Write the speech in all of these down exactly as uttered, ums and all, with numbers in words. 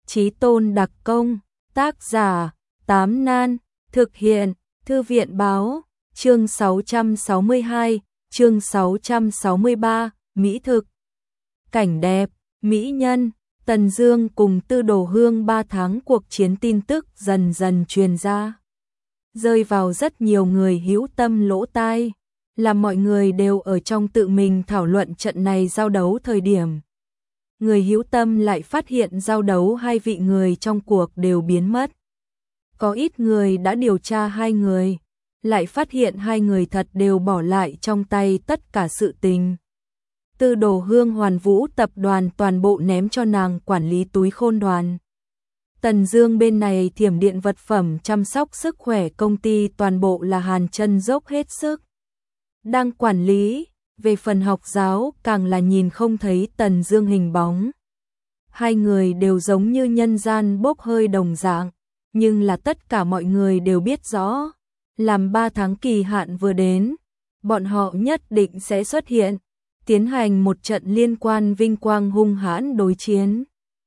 Chí tôn đặc công, tác giả, Tám Nan, thực hiện, Thư viện báo, chương sáu trăm sáu mươi hai, chương sáu trăm sáu mươi ba, Mỹ thực. Cảnh đẹp, mỹ nhân, Tần Dương cùng Tư Đồ Hương ba tháng cuộc chiến tin tức dần dần truyền ra. Rơi vào rất nhiều người hữu tâm lỗ tai, làm mọi người đều ở trong tự mình thảo luận trận này giao đấu thời điểm. Người hữu tâm lại phát hiện giao đấu hai vị người trong cuộc đều biến mất. Có ít người đã điều tra hai người, lại phát hiện hai người thật đều bỏ lại trong tay tất cả sự tình. Tư Đồ Hương Hoàn Vũ tập đoàn toàn bộ ném cho nàng quản lý túi khôn đoàn. Tần Dương bên này Thiểm Điện vật phẩm chăm sóc sức khỏe công ty toàn bộ là Hàn Chân dốc hết sức đang quản lý, về phần học giáo càng là nhìn không thấy Tần Dương hình bóng. Hai người đều giống như nhân gian bốc hơi đồng dạng, nhưng là tất cả mọi người đều biết rõ, làm ba tháng kỳ hạn vừa đến, bọn họ nhất định sẽ xuất hiện, tiến hành một trận liên quan vinh quang hung hãn đối chiến.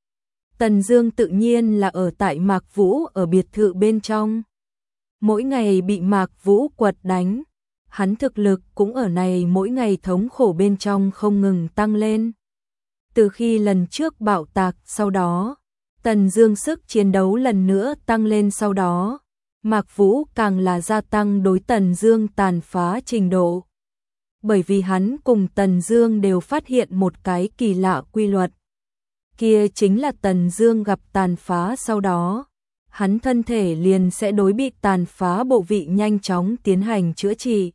Tần Dương tự nhiên là ở tại Mạc Vũ ở biệt thự bên trong. Mỗi ngày bị Mạc Vũ quật đánh, hắn thực lực cũng ở này mỗi ngày thống khổ bên trong không ngừng tăng lên. Từ khi lần trước bạo tạc sau đó, Tần Dương sức chiến đấu lần nữa tăng lên sau đó, Mạc Vũ càng là gia tăng đối Tần Dương tàn phá trình độ. Bởi vì hắn cùng Tần Dương đều phát hiện một cái kỳ lạ quy luật. Kia chính là Tần Dương gặp tàn phá sau đó, hắn thân thể liền sẽ đối bị tàn phá bộ vị nhanh chóng tiến hành chữa trị.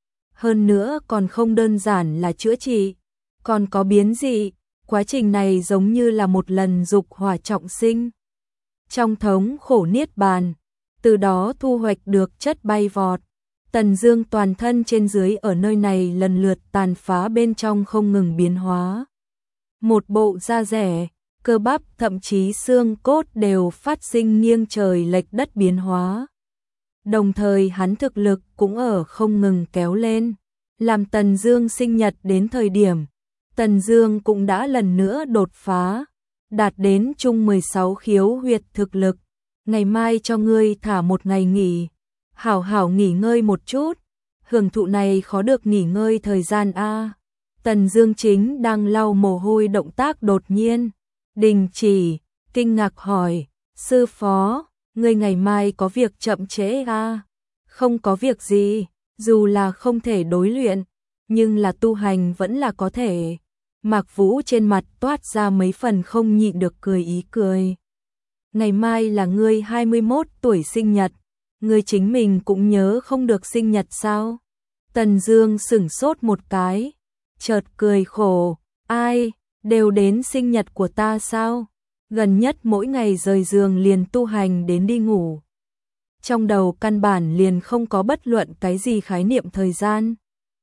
Hơn nữa còn không đơn giản là chữa trị, còn có biến dị, quá trình này giống như là một lần dục hỏa trọng sinh. Trong thống khổ niết bàn, từ đó thu hoạch được chất bay vọt. Tần Dương toàn thân trên dưới ở nơi này lần lượt tàn phá bên trong không ngừng biến hóa. Một bộ da rẻ, cơ bắp thậm chí xương cốt đều phát sinh nghiêng trời lệch đất biến hóa. Đồng thời hắn thực lực cũng ở không ngừng kéo lên, làm Tần Dương sinh nhật đến thời điểm, Tần Dương cũng đã lần nữa đột phá, đạt đến trung mười sáu khiếu huyệt thực lực. Ngày mai cho ngươi thả một ngày nghỉ, hảo hảo nghỉ ngơi một chút, hưởng thụ này khó được nghỉ ngơi thời gian a. Tần Dương chính đang lau mồ hôi động tác đột nhiên đình chỉ, kinh ngạc hỏi, sư phó, ngươi ngày mai có việc chậm trễ a? Không có việc gì, dù là không thể đối luyện, nhưng là tu hành vẫn là có thể. Mạc Vũ trên mặt toát ra mấy phần không nhịn được cười ý cười. Ngày mai là ngươi hai mươi mốt tuổi sinh nhật, ngươi chính mình cũng nhớ không được sinh nhật sao? Tần Dương sững sốt một cái, chợt cười khổ, ai, đều đến sinh nhật của ta sao? Gần nhất mỗi ngày rời giường liền tu hành đến đi ngủ. Trong đầu căn bản liền không có bất luận cái gì khái niệm thời gian.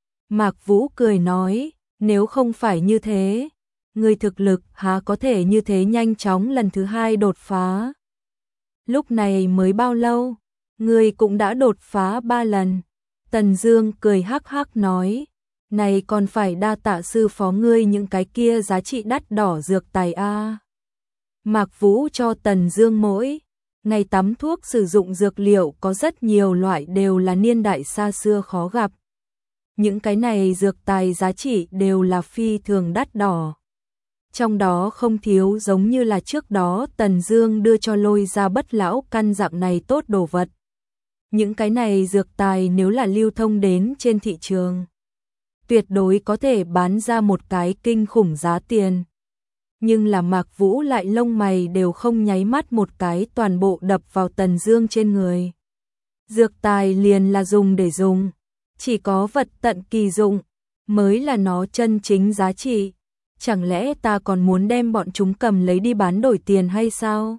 Mạc Vũ cười nói, nếu không phải như thế, ngươi thực lực há có thể như thế nhanh chóng lần thứ hai đột phá. Lúc này mới bao lâu, ngươi cũng đã đột phá ba lần. Tần Dương cười hắc hắc nói, này còn phải đa tạ sư phó ngươi những cái kia giá trị đắt đỏ dược tài a. Mạc Vũ cho Tần Dương mỗi ngày tắm thuốc sử dụng dược liệu có rất nhiều loại đều là niên đại xa xưa khó gặp. Những cái này dược tài giá trị đều là phi thường đắt đỏ. Trong đó không thiếu giống như là trước đó Tần Dương đưa cho Lôi ra bất lão căn dạng này tốt đồ vật. Những cái này dược tài nếu là lưu thông đến trên thị trường, tuyệt đối có thể bán ra một cái kinh khủng giá tiền. Nhưng là Mạc Vũ lại lông mày đều không nháy mắt một cái toàn bộ đập vào Tần Dương trên người. Dược tài liền là dùng để dùng, chỉ có vật tận kỳ dụng mới là nó chân chính giá trị. Chẳng lẽ ta còn muốn đem bọn chúng cầm lấy đi bán đổi tiền hay sao?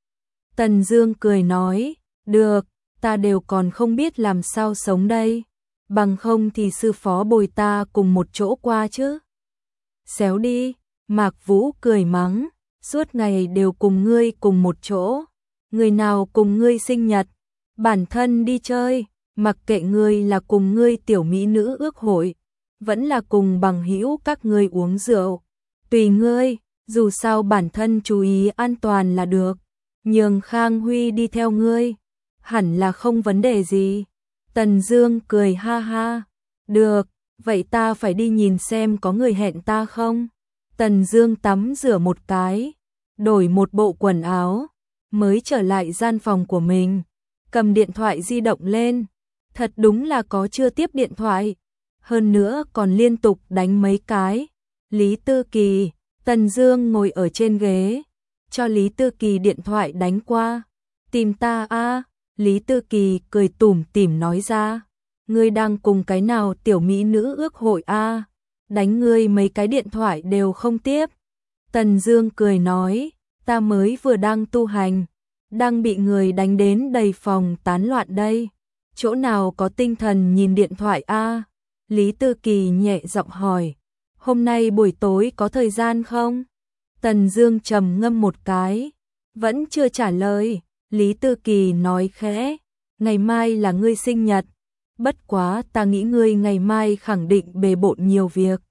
Tần Dương cười nói, được, ta đều còn không biết làm sao sống đây. Bằng không thì sư phó bồi ta cùng một chỗ qua chứ. Xéo đi, Mạc Vũ cười mắng, suốt ngày đều cùng ngươi cùng một chỗ. Người nào cùng ngươi sinh nhật, bản thân đi chơi, mặc kệ ngươi là cùng ngươi tiểu mỹ nữ ước hội, vẫn là cùng bằng hữu các ngươi uống rượu. Tùy ngươi, Dù sao bản thân chú ý an toàn là được, nhường Khang Huy đi theo ngươi, hẳn là không vấn đề gì. Tần Dương cười ha ha, được, vậy ta phải đi nhìn xem có người hẹn ta không. Tần Dương tắm rửa một cái, đổi một bộ quần áo, mới trở lại gian phòng của mình, cầm điện thoại di động lên, thật đúng là có chưa tiếp điện thoại, hơn nữa còn liên tục đánh mấy cái. Lý Tư Kỳ, Tần Dương ngồi ở trên ghế, cho Lý Tư Kỳ điện thoại đánh qua. Tìm ta a? À? Lý Tư Kỳ cười tủm tỉm nói ra, ngươi đang cùng cái nào tiểu mỹ nữ ước hội a? À? Đánh ngươi mấy cái điện thoại đều không tiếp. Tần Dương cười nói, ta mới vừa đang tu hành, đang bị người đánh đến đầy phòng tán loạn đây, chỗ nào có tinh thần nhìn điện thoại a? À? Lý Tư Kỳ nhẹ giọng hỏi, hôm nay buổi tối có thời gian không? Tần Dương trầm ngâm một cái, vẫn chưa trả lời. Lý Tư Kỳ nói khẽ, ngày mai là ngươi sinh nhật, bất quá ta nghĩ ngươi ngày mai khẳng định bề bộn nhiều việc.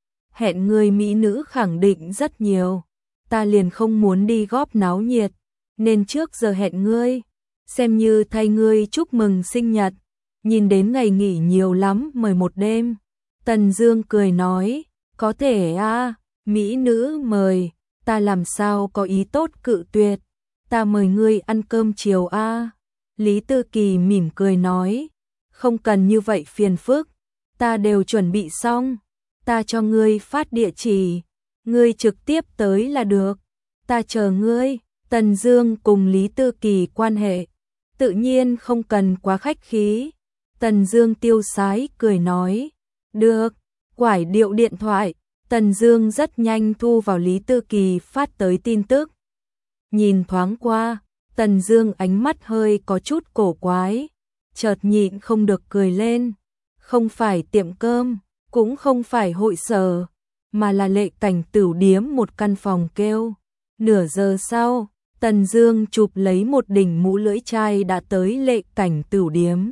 Hẹn ngươi mỹ nữ khẳng định rất nhiều, ta liền không muốn đi góp náo nhiệt, nên trước giờ hẹn ngươi, xem như thay ngươi chúc mừng sinh nhật, nhìn đến ngày nghỉ nhiều lắm mời một đêm. Tần Dương cười nói, có thể a, à, mỹ nữ mời, ta làm sao có ý tốt cự tuyệt, ta mời ngươi ăn cơm chiều a. À. Lý Tư Kỳ mỉm cười nói, không cần như vậy phiền phức, ta đều chuẩn bị xong, ta cho ngươi phát địa chỉ, ngươi trực tiếp tới là được, ta chờ ngươi. Tần Dương cùng Lý Tư Kỳ quan hệ tự nhiên không cần quá khách khí. Tần Dương tiêu sái cười nói, được, quải điệu điện thoại. Tần Dương rất nhanh thu vào Lý Tư Kỳ phát tới tin tức. Nhìn thoáng qua, Tần Dương ánh mắt hơi có chút cổ quái, chợt nhịn không được cười lên. Không phải tiệm cơm, cũng không phải hội sở, mà là Lệ Cảnh Tửu Điếm, một căn phòng kêu. Nửa giờ sau, Tần Dương chụp lấy một đỉnh mũ lưỡi chai đã tới Lệ Cảnh Tửu Điếm.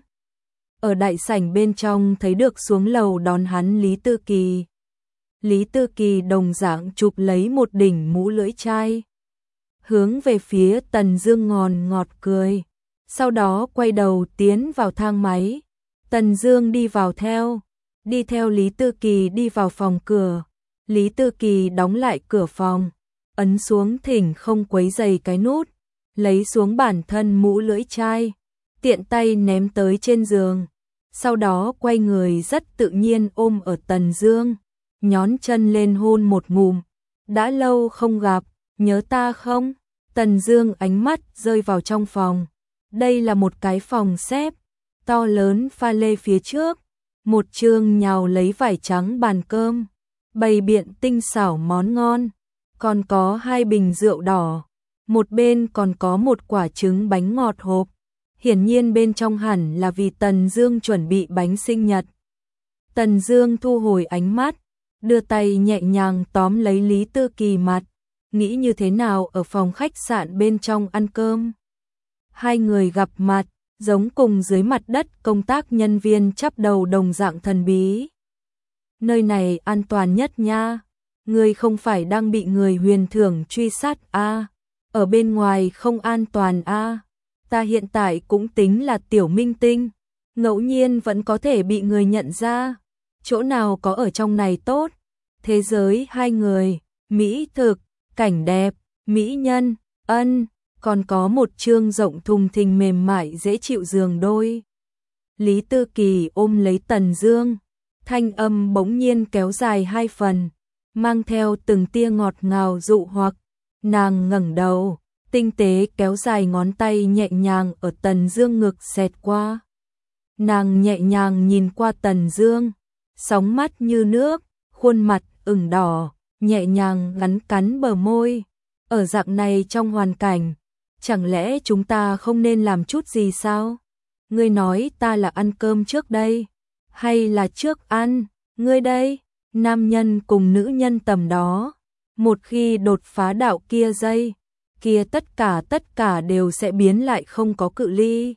Ở đại sảnh bên trong thấy được xuống lầu đón hắn Lý Tư Kỳ. Lý Tư Kỳ đồng dạng chụp lấy một đỉnh mũ lưỡi chai, hướng về phía Tần Dương ngòn ngọt cười, sau đó quay đầu tiến vào thang máy. Tần Dương đi vào theo, đi theo Lý Tư Kỳ đi vào phòng cửa. Lý Tư Kỳ đóng lại cửa phòng, ấn xuống thỉnh không quấy rầy cái nút, lấy xuống bản thân mũ lưỡi chai, tiện tay ném tới trên giường, sau đó quay người rất tự nhiên ôm ở Tần Dương, nhón chân lên hôn một ngụm. Đã lâu không gặp, nhớ ta không? Tần Dương ánh mắt rơi vào trong phòng. Đây là một cái phòng xếp to lớn, pha lê phía trước, một chương nhào lấy vải trắng bàn cơm, bày biện tinh xảo món ngon, còn có hai bình rượu đỏ, một bên còn có một quả trứng bánh ngọt hộp, hiển nhiên bên trong hẳn là vì Tần Dương chuẩn bị bánh sinh nhật. Tần Dương thu hồi ánh mắt, đưa tay nhẹ nhàng tóm lấy Lý Tư Kỳ mặt, nghĩ như thế nào ở phòng khách sạn bên trong ăn cơm. Hai người gặp mặt, giống cùng dưới mặt đất công tác nhân viên chắp đầu đồng dạng thần bí. Nơi này an toàn nhất nha, ngươi không phải đang bị người huyền thưởng truy sát a? À? Ở bên ngoài không an toàn a? À? Ta hiện tại cũng tính là tiểu minh tinh, ngẫu nhiên vẫn có thể bị người nhận ra, chỗ nào có ở trong này tốt. Thế giới hai người, mỹ thực, cảnh đẹp, mỹ nhân, ân, còn có một chương rộng thùng thình mềm mại dễ chịu giường đôi. Lý Tư Kỳ ôm lấy Tần Dương, thanh âm bỗng nhiên kéo dài hai phần, mang theo từng tia ngọt ngào dụ hoặc. Nàng ngẩng đầu, tinh tế kéo dài ngón tay nhẹ nhàng ở Tần Dương ngực xẹt qua. Nàng nhẹ nhàng nhìn qua Tần Dương, sóng mắt như nước, khuôn mặt ửng đỏ, nhẹ nhàng ngắn cắn bờ môi. Ở dạng này trong hoàn cảnh, chẳng lẽ chúng ta không nên làm chút gì sao? Ngươi nói ta là ăn cơm trước đây, hay là trước ăn, ngươi đây? Nam nhân cùng nữ nhân tầm đó, một khi đột phá đạo kia dây, kia tất cả tất cả đều sẽ biến lại không có cự ly.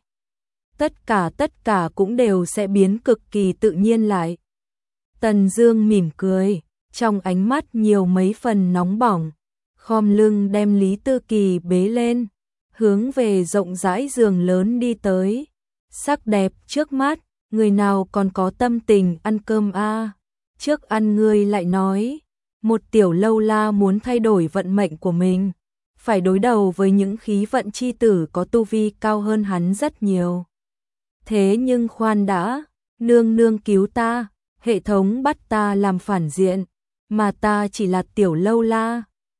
Tất cả tất cả cũng đều sẽ biến cực kỳ tự nhiên lại. Tần Dương mỉm cười, trong ánh mắt nhiều mấy phần nóng bỏng, khom lưng đem Lý Tư Kỳ bế lên, hướng về rộng rãi giường lớn đi tới. Sắc đẹp trước mắt, người nào còn có tâm tình ăn cơm a? Trước ăn ngươi lại nói, một tiểu lâu la muốn thay đổi vận mệnh của mình, phải đối đầu với những khí vận chi tử có tu vi cao hơn hắn rất nhiều. Thế nhưng khoan đã, nương nương cứu ta, hệ thống bắt ta làm phản diện, mà ta chỉ là tiểu lâu la,